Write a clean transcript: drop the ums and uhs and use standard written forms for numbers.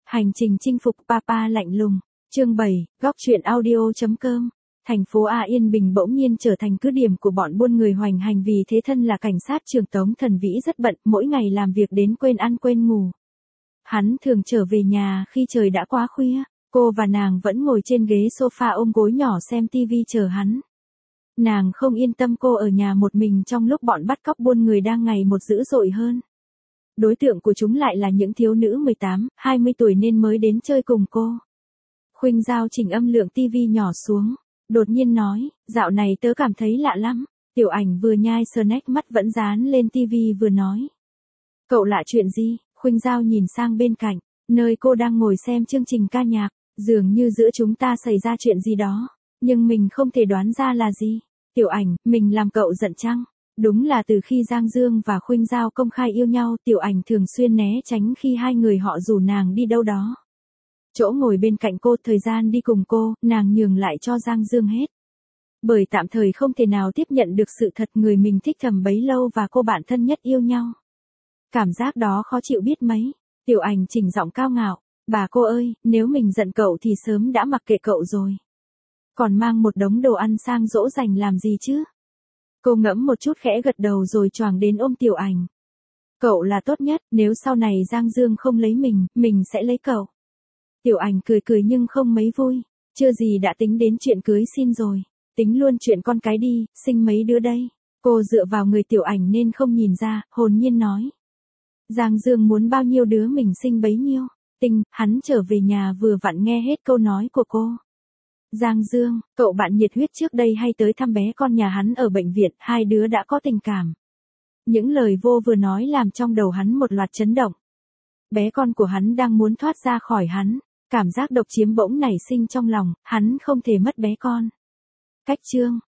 Hành trình chinh phục Papa lạnh lùng. Chương 7, góc truyện audio.com. Thành phố A Yên Bình bỗng nhiên trở thành cứ điểm của bọn buôn người hoành hành, vì thế thân là cảnh sát trưởng Tống Thần Vĩ rất bận, mỗi ngày làm việc đến quên ăn quên ngủ. Hắn thường trở về nhà khi trời đã quá khuya, cô và nàng vẫn ngồi trên ghế sofa ôm gối nhỏ xem tivi chờ hắn. Nàng không yên tâm cô ở nhà một mình trong lúc bọn bắt cóc buôn người đang ngày một dữ dội hơn. Đối tượng của chúng lại là những thiếu nữ 18, 20 tuổi nên mới đến chơi cùng cô. Khuynh Giao chỉnh âm lượng tivi nhỏ xuống, đột nhiên nói, dạo này tớ cảm thấy lạ lắm. Tiểu Ảnh vừa nhai snack mắt vẫn dán lên tivi vừa nói. Cậu lạ chuyện gì? Khuynh Giao nhìn sang bên cạnh, nơi cô đang ngồi xem chương trình ca nhạc, dường như giữa chúng ta xảy ra chuyện gì đó, nhưng mình không thể đoán ra là gì. Tiểu Ảnh, mình làm cậu giận chăng? Đúng là từ khi Giang Dương và Khuynh Giao công khai yêu nhau, Tiểu Ảnh thường xuyên né tránh khi hai người họ rủ nàng đi đâu đó. Chỗ ngồi bên cạnh cô, thời gian đi cùng cô, nàng nhường lại cho Giang Dương hết. Bởi tạm thời không thể nào tiếp nhận được sự thật người mình thích thầm bấy lâu và cô bạn thân nhất yêu nhau. Cảm giác đó khó chịu biết mấy. Tiểu Ảnh chỉnh giọng cao ngạo, bà cô ơi, nếu mình giận cậu thì sớm đã mặc kệ cậu rồi. Còn mang một đống đồ ăn sang dỗ dành làm gì chứ? Cô ngẫm một chút khẽ gật đầu rồi choàng đến ôm Tiểu Ảnh. Cậu là tốt nhất, nếu sau này Giang Dương không lấy mình sẽ lấy cậu. Tiểu Ảnh cười cười nhưng không mấy vui, chưa gì đã tính đến chuyện cưới xin rồi, tính luôn chuyện con cái đi, sinh mấy đứa đây. Cô dựa vào người Tiểu Ảnh nên không nhìn ra, hồn nhiên nói. Giang Dương muốn bao nhiêu đứa mình sinh bấy nhiêu. Hắn trở về nhà vừa vặn nghe hết câu nói của cô. Giang Dương, cậu bạn nhiệt huyết trước đây hay tới thăm bé con nhà hắn ở bệnh viện, hai đứa đã có tình cảm. Những lời vô vừa nói làm trong đầu hắn một loạt chấn động. Bé con của hắn đang muốn thoát ra khỏi hắn, cảm giác độc chiếm bỗng nảy sinh trong lòng, hắn không thể mất bé con. Cách chương,